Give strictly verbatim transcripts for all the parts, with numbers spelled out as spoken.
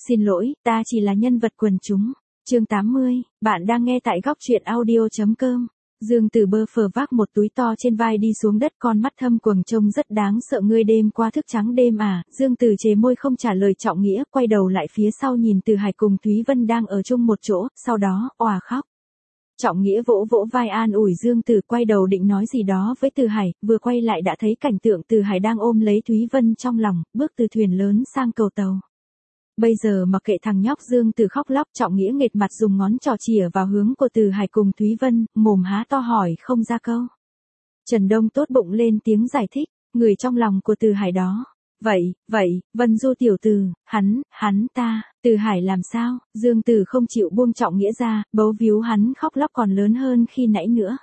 Xin lỗi, ta chỉ là nhân vật quần chúng. Chương tám mươi, bạn đang nghe tại góc truyện audio.com. Dương Tử bơ phờ vác một túi to trên vai đi xuống đất, con mắt thâm quầng trông rất đáng sợ. Ngươi đêm qua thức trắng đêm à? Dương Tử chề môi không trả lời Trọng Nghĩa, quay đầu lại phía sau nhìn Từ Hải cùng Thúy Vân đang ở chung một chỗ, sau đó òa khóc. Trọng Nghĩa vỗ vỗ vai an ủi Dương Tử, quay đầu định nói gì đó với Từ Hải, vừa quay lại đã thấy cảnh tượng Từ Hải đang ôm lấy Thúy Vân trong lòng, bước từ thuyền lớn sang cầu tàu. Bây giờ mặc kệ thằng nhóc Dương Tử khóc lóc, Trọng Nghĩa nghệt mặt dùng ngón trỏ chìa vào hướng của Từ Hải cùng Thúy Vân, mồm há to hỏi không ra câu. Trần Đông tốt bụng lên tiếng giải thích, người trong lòng của Từ Hải đó. Vậy, vậy, Vân Du tiểu tử, hắn, hắn ta, Từ Hải làm sao? Dương Tử không chịu buông Trọng Nghĩa ra, bấu víu hắn khóc lóc còn lớn hơn khi nãy nữa.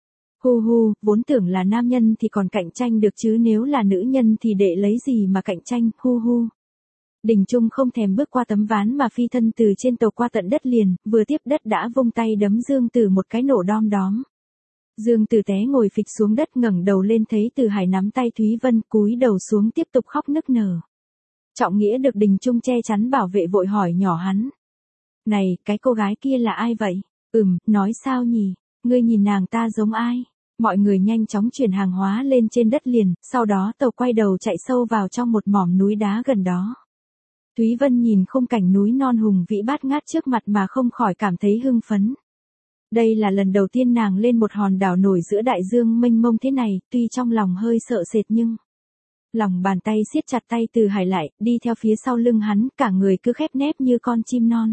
Hu hu, vốn tưởng là nam nhân thì còn cạnh tranh được chứ nếu là nữ nhân thì để lấy gì mà cạnh tranh, hu hu. Đình Trung không thèm bước qua tấm ván mà phi thân từ trên tàu qua tận đất liền, vừa tiếp đất đã vung tay đấm Dương Tử một cái nổ đom đóm. Dương Tử té ngồi phịch xuống đất, ngẩng đầu lên thấy Từ Hải nắm tay Thúy Vân, cúi đầu xuống tiếp tục khóc nức nở. Trọng Nghĩa được Đình Trung che chắn bảo vệ vội hỏi nhỏ hắn. Này, cái cô gái kia là ai vậy? Ừm, nói sao nhỉ? Ngươi nhìn nàng ta giống ai? Mọi người nhanh chóng chuyển hàng hóa lên trên đất liền, sau đó tàu quay đầu chạy sâu vào trong một mỏm núi đá gần đó. Thúy Vân nhìn khung cảnh núi non hùng vĩ bát ngát trước mặt mà không khỏi cảm thấy hưng phấn. Đây là lần đầu tiên nàng lên một hòn đảo nổi giữa đại dương mênh mông thế này, tuy trong lòng hơi sợ sệt nhưng... Lòng bàn tay siết chặt tay Từ Hải lại, đi theo phía sau lưng hắn, cả người cứ khép nép như con chim non.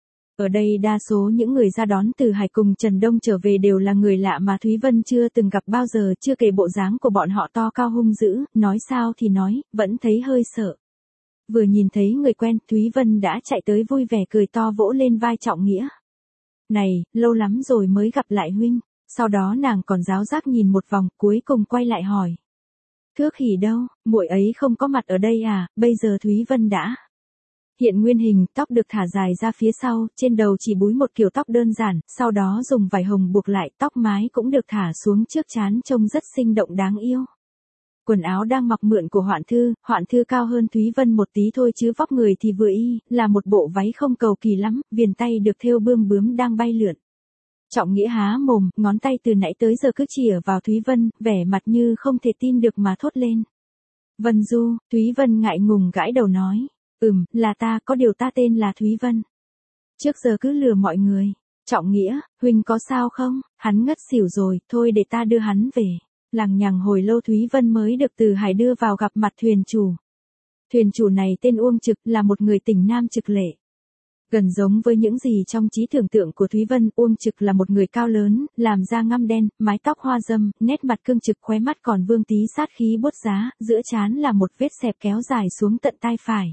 Ở đây đa số những người ra đón Từ Hải cùng Trần Đông trở về đều là người lạ mà Thúy Vân chưa từng gặp bao giờ, chưa kể bộ dáng của bọn họ to cao hung dữ, nói sao thì nói, vẫn thấy hơi sợ. Vừa nhìn thấy người quen, Thúy Vân đã chạy tới vui vẻ cười to vỗ lên vai Trọng Nghĩa. Này, lâu lắm rồi mới gặp lại huynh. Sau đó nàng còn giáo giác nhìn một vòng, cuối cùng quay lại hỏi. Thước Hỉ đâu, muội ấy không có mặt ở đây à? Bây giờ Thúy Vân đã hiện nguyên hình, tóc được thả dài ra phía sau, trên đầu chỉ búi một kiểu tóc đơn giản, sau đó dùng vải hồng buộc lại, tóc mái cũng được thả xuống trước trán trông rất sinh động đáng yêu. Quần áo đang mặc mượn của Hoạn Thư, Hoạn Thư cao hơn Thúy Vân một tí thôi chứ vóc người thì vừa y, là một bộ váy không cầu kỳ lắm, viền tay được thêu bươm bướm đang bay lượn. Trọng Nghĩa há mồm, ngón tay từ nãy tới giờ cứ chìa vào Thúy Vân, vẻ mặt như không thể tin được mà thốt lên. Vân Du, Thúy Vân ngại ngùng gãi đầu nói, ừm, là ta, có điều ta tên là Thúy Vân. Trước giờ cứ lừa mọi người. Trọng Nghĩa, huynh có sao không? Hắn ngất xỉu rồi, thôi để ta đưa hắn về. Lằng nhằng hồi lâu Thúy Vân mới được Từ Hải đưa vào gặp mặt thuyền chủ. Thuyền chủ này tên Uông Trực, là một người tỉnh Nam trực lệ. Gần giống với những gì trong trí tưởng tượng của Thúy Vân, Uông Trực là một người cao lớn, làm da ngăm đen, mái tóc hoa râm, nét mặt cương trực, khóe mắt còn vương tí sát khí buốt giá, giữa trán là một vết xẹp kéo dài xuống tận tai phải.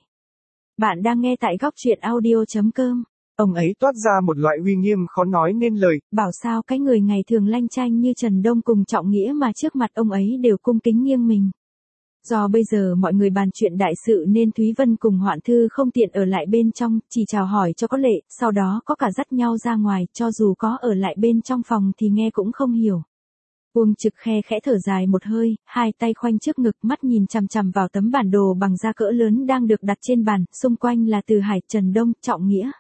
Bạn đang nghe tại góc truyện audio.com. Ông ấy toát ra một loại uy nghiêm khó nói nên lời. Bảo sao cái người ngày thường lanh chanh như Trần Đông cùng Trọng Nghĩa mà trước mặt ông ấy đều cung kính nghiêng mình. Do bây giờ mọi người bàn chuyện đại sự nên Thúy Vân cùng Hoạn Thư không tiện ở lại bên trong, chỉ chào hỏi cho có lệ, sau đó có cả dắt nhau ra ngoài, cho dù có ở lại bên trong phòng thì nghe cũng không hiểu. Uông Trực khe khẽ thở dài một hơi, hai tay khoanh trước ngực, mắt nhìn chằm chằm vào tấm bản đồ bằng da cỡ lớn đang được đặt trên bàn, xung quanh là Từ Hải, Trần Đông, Trọng Nghĩa.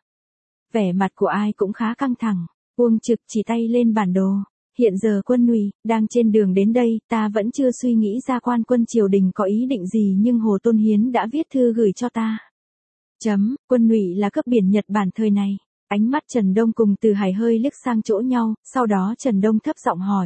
Vẻ mặt của ai cũng khá căng thẳng. Uông Trực chỉ tay lên bản đồ. Hiện giờ quân ủy đang trên đường đến đây, ta vẫn chưa suy nghĩ ra quan quân triều đình có ý định gì nhưng Hồ Tôn Hiến đã viết thư gửi cho ta. Chấm, quân ủy là cấp biển Nhật Bản thời này. Ánh mắt Trần Đông cùng Từ Hải hơi liếc sang chỗ nhau, sau đó Trần Đông thấp giọng hỏi.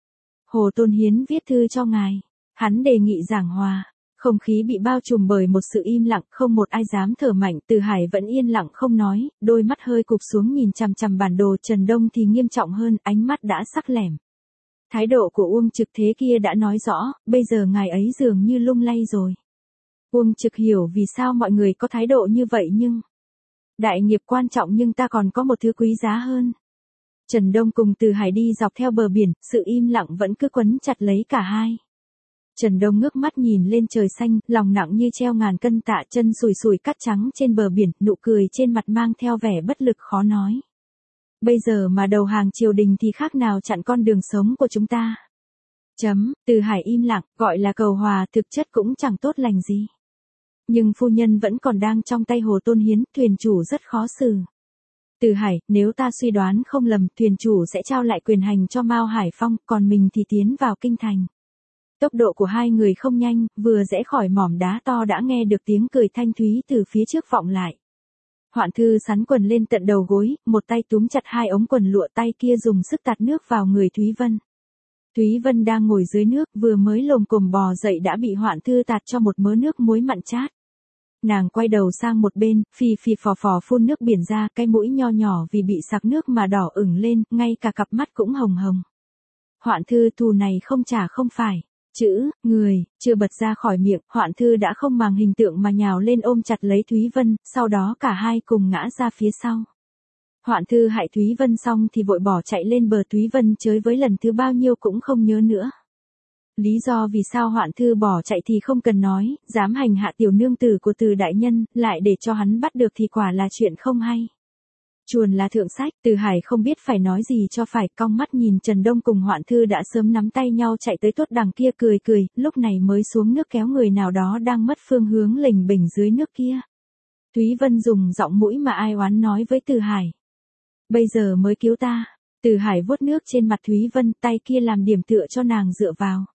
Hồ Tôn Hiến viết thư cho ngài. Hắn đề nghị giảng hòa. Không khí bị bao trùm bởi một sự im lặng, không một ai dám thở mạnh, Từ Hải vẫn yên lặng không nói, đôi mắt hơi cụp xuống nhìn chằm chằm bản đồ, Trần Đông thì nghiêm trọng hơn, ánh mắt đã sắc lẻm. Thái độ của Uông Trực thế kia đã nói rõ, bây giờ ngài ấy dường như lung lay rồi. Uông Trực hiểu vì sao mọi người có thái độ như vậy nhưng... Đại nghiệp quan trọng nhưng ta còn có một thứ quý giá hơn. Trần Đông cùng Từ Hải đi dọc theo bờ biển, sự im lặng vẫn cứ quấn chặt lấy cả hai. Trần Đông ngước mắt nhìn lên trời xanh, lòng nặng như treo ngàn cân tạ, chân sùi sùi cát trắng trên bờ biển, nụ cười trên mặt mang theo vẻ bất lực khó nói. Bây giờ mà đầu hàng triều đình thì khác nào chặn con đường sống của chúng ta. Chấm, Từ Hải im lặng, gọi là cầu hòa thực chất cũng chẳng tốt lành gì. Nhưng phu nhân vẫn còn đang trong tay Hồ Tôn Hiến, thuyền chủ rất khó xử. Từ Hải, nếu ta suy đoán không lầm, thuyền chủ sẽ trao lại quyền hành cho Mao Hải Phong, còn mình thì tiến vào kinh thành. Tốc độ của hai người không nhanh, vừa rẽ khỏi mỏm đá to đã nghe được tiếng cười thanh thúy từ phía trước vọng lại. Hoạn Thư sắn quần lên tận đầu gối, một tay túm chặt hai ống quần lụa, tay kia dùng sức tạt nước vào người Thúy Vân. Thúy Vân đang ngồi dưới nước, vừa mới lồm cồm bò dậy đã bị Hoạn Thư tạt cho một mớ nước muối mặn chát. Nàng quay đầu sang một bên, phì phì phò phò phun nước biển ra, cái mũi nho nhỏ vì bị sặc nước mà đỏ ửng lên, ngay cả cặp mắt cũng hồng hồng. Hoạn Thư, thù này không trả không phải. Chữ, người, chưa bật ra khỏi miệng, Hoạn Thư đã không màng hình tượng mà nhào lên ôm chặt lấy Thúy Vân, sau đó cả hai cùng ngã ra phía sau. Hoạn Thư hại Thúy Vân xong thì vội bỏ chạy lên bờ. Thúy Vân chới với lần thứ bao nhiêu cũng không nhớ nữa. Lý do vì sao Hoạn Thư bỏ chạy thì không cần nói, dám hành hạ tiểu nương tử của Từ đại nhân, lại để cho hắn bắt được thì quả là chuyện không hay. Chuồn là thượng sách, Từ Hải không biết phải nói gì cho phải, cong mắt nhìn Trần Đông cùng Hoạn Thư đã sớm nắm tay nhau chạy tới tốt đằng kia, cười cười, lúc này mới xuống nước kéo người nào đó đang mất phương hướng lềnh bềnh dưới nước kia. Thúy Vân dùng giọng mũi mà ai oán nói với Từ Hải. Bây giờ mới cứu ta. Từ Hải vuốt nước trên mặt Thúy Vân, tay kia làm điểm tựa cho nàng dựa vào.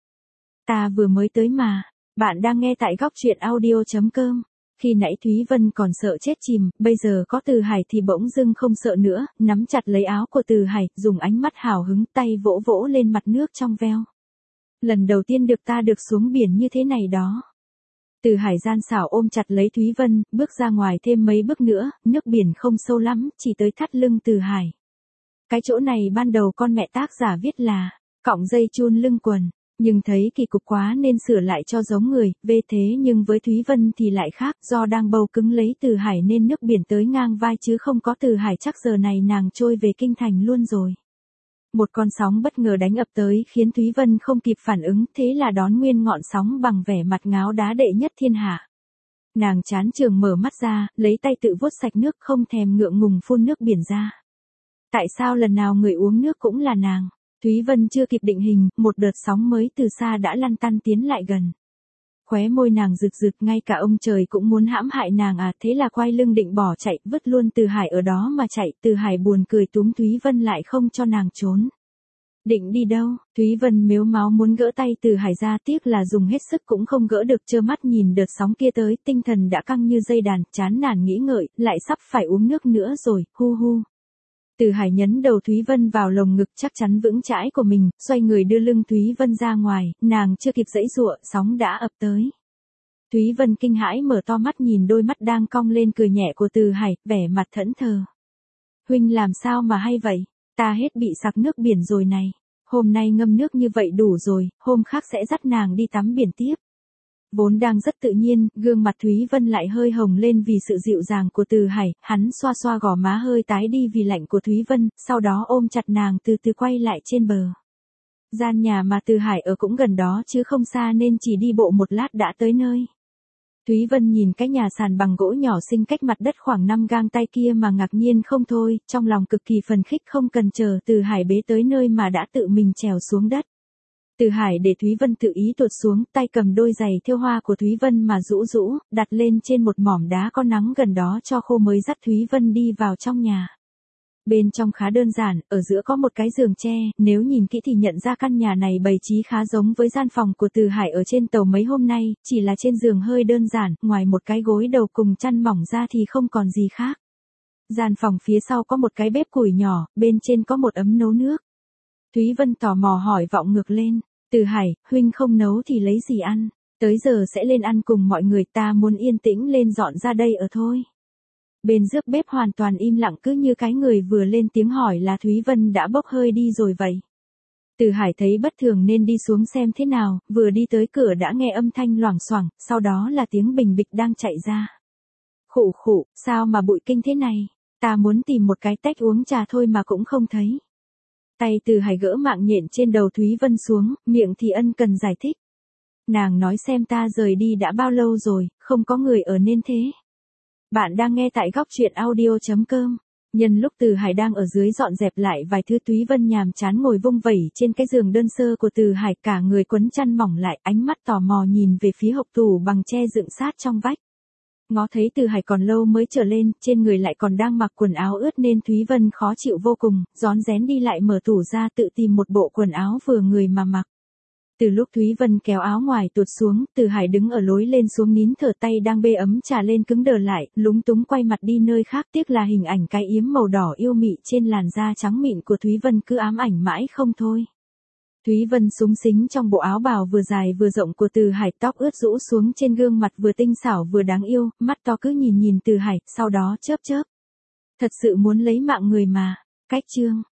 Ta vừa mới tới mà. Bạn đang nghe tại góc truyện audio chấm com. Khi nãy Thúy Vân còn sợ chết chìm, bây giờ có Từ Hải thì bỗng dưng không sợ nữa, nắm chặt lấy áo của Từ Hải, dùng ánh mắt hào hứng, tay vỗ vỗ lên mặt nước trong veo. Lần đầu tiên được ta được xuống biển như thế này đó. Từ Hải gian xảo ôm chặt lấy Thúy Vân, bước ra ngoài thêm mấy bước nữa, nước biển không sâu lắm, chỉ tới thắt lưng Từ Hải. Cái chỗ này ban đầu con mẹ tác giả viết là, cọng dây chun lưng quần. Nhưng thấy kỳ cục quá nên sửa lại cho giống người, về thế nhưng với Thúy Vân thì lại khác, do đang bầu cứng lấy Từ Hải nên nước biển tới ngang vai chứ không có Từ Hải chắc giờ này nàng trôi về kinh thành luôn rồi. Một con sóng bất ngờ đánh ập tới khiến Thúy Vân không kịp phản ứng, thế là đón nguyên ngọn sóng bằng vẻ mặt ngáo đá đệ nhất thiên hạ. Nàng chán trường mở mắt ra, lấy tay tự vuốt sạch nước, không thèm ngượng ngùng phun nước biển ra. Tại sao lần nào người uống nước cũng là nàng? Thúy Vân chưa kịp định hình, một đợt sóng mới từ xa đã lăn tăn tiến lại gần. Khóe môi nàng rực rực, ngay cả ông trời cũng muốn hãm hại nàng à, thế là quay lưng định bỏ chạy, vứt luôn Từ Hải ở đó mà chạy. Từ Hải buồn cười túm Thúy Vân lại không cho nàng trốn. Định đi đâu? Thúy Vân mếu máo muốn gỡ tay Từ Hải ra, tiếc là dùng hết sức cũng không gỡ được, trơ mắt nhìn đợt sóng kia tới, tinh thần đã căng như dây đàn, chán nản nghĩ ngợi, lại sắp phải uống nước nữa rồi, hu hu. Từ Hải nhấn đầu Thúy Vân vào lồng ngực chắc chắn vững chãi của mình, xoay người đưa lưng Thúy Vân ra ngoài, nàng chưa kịp giãy giụa, sóng đã ập tới. Thúy Vân kinh hãi mở to mắt nhìn đôi mắt đang cong lên cười nhẹ của Từ Hải, vẻ mặt thẫn thờ. Huynh làm sao mà hay vậy? Ta hết bị sặc nước biển rồi này. Hôm nay ngâm nước như vậy đủ rồi, hôm khác sẽ dắt nàng đi tắm biển tiếp. Vốn đang rất tự nhiên, gương mặt Thúy Vân lại hơi hồng lên vì sự dịu dàng của Từ Hải, hắn xoa xoa gò má hơi tái đi vì lạnh của Thúy Vân, sau đó ôm chặt nàng từ từ quay lại trên bờ. Gian nhà mà Từ Hải ở cũng gần đó chứ không xa nên chỉ đi bộ một lát đã tới nơi. Thúy Vân nhìn cái nhà sàn bằng gỗ nhỏ xinh cách mặt đất khoảng năm gang tay kia mà ngạc nhiên không thôi, trong lòng cực kỳ phấn khích, không cần chờ Từ Hải bế tới nơi mà đã tự mình trèo xuống đất. Từ Hải để Thúy Vân tự ý tuột xuống, tay cầm đôi giày thêu hoa của Thúy Vân mà rũ rũ, đặt lên trên một mỏm đá có nắng gần đó cho khô mới dắt Thúy Vân đi vào trong nhà. Bên trong khá đơn giản, ở giữa có một cái giường tre, nếu nhìn kỹ thì nhận ra căn nhà này bày trí khá giống với gian phòng của Từ Hải ở trên tàu mấy hôm nay, chỉ là trên giường hơi đơn giản, ngoài một cái gối đầu cùng chăn mỏng ra thì không còn gì khác. Gian phòng phía sau có một cái bếp củi nhỏ, bên trên có một ấm nấu nước. Thúy Vân tò mò hỏi vọng ngược lên, Từ Hải, huynh không nấu thì lấy gì ăn, tới giờ sẽ lên ăn cùng mọi người, ta muốn yên tĩnh lên dọn ra đây ở thôi. Bên trước bếp hoàn toàn im lặng, cứ như cái người vừa lên tiếng hỏi là Thúy Vân đã bốc hơi đi rồi vậy. Từ Hải thấy bất thường nên đi xuống xem thế nào, vừa đi tới cửa đã nghe âm thanh loảng xoảng, sau đó là tiếng bình bịch đang chạy ra. Khụ khụ, sao mà bụi kinh thế này, ta muốn tìm một cái tách uống trà thôi mà cũng không thấy. Tay Từ Hải gỡ mạng nhện trên đầu Thúy Vân xuống, miệng thì ân cần giải thích. Nàng nói xem ta rời đi đã bao lâu rồi, không có người ở nên thế. Bạn đang nghe tại góc truyện audio chấm com. Nhân lúc Từ Hải đang ở dưới dọn dẹp lại vài thứ, Thúy Vân nhàm chán ngồi vung vẩy trên cái giường đơn sơ của Từ Hải, cả người quấn chăn mỏng lại, ánh mắt tò mò nhìn về phía hộc tủ bằng tre dựng sát trong vách. Ngó thấy Từ Hải còn lâu mới trở lên, trên người lại còn đang mặc quần áo ướt nên Thúy Vân khó chịu vô cùng, rón rén đi lại mở tủ ra tự tìm một bộ quần áo vừa người mà mặc. Từ lúc Thúy Vân kéo áo ngoài tuột xuống, Từ Hải đứng ở lối lên xuống nín thở, tay đang bê ấm trà lên cứng đờ lại, lúng túng quay mặt đi nơi khác, tiếc là hình ảnh cái yếm màu đỏ yêu mị trên làn da trắng mịn của Thúy Vân cứ ám ảnh mãi không thôi. Thúy Vân súng xính trong bộ áo bào vừa dài vừa rộng của Từ Hải, tóc ướt rũ xuống trên gương mặt vừa tinh xảo vừa đáng yêu, mắt to cứ nhìn nhìn Từ Hải, sau đó chớp chớp. Thật sự muốn lấy mạng người mà. Cách chương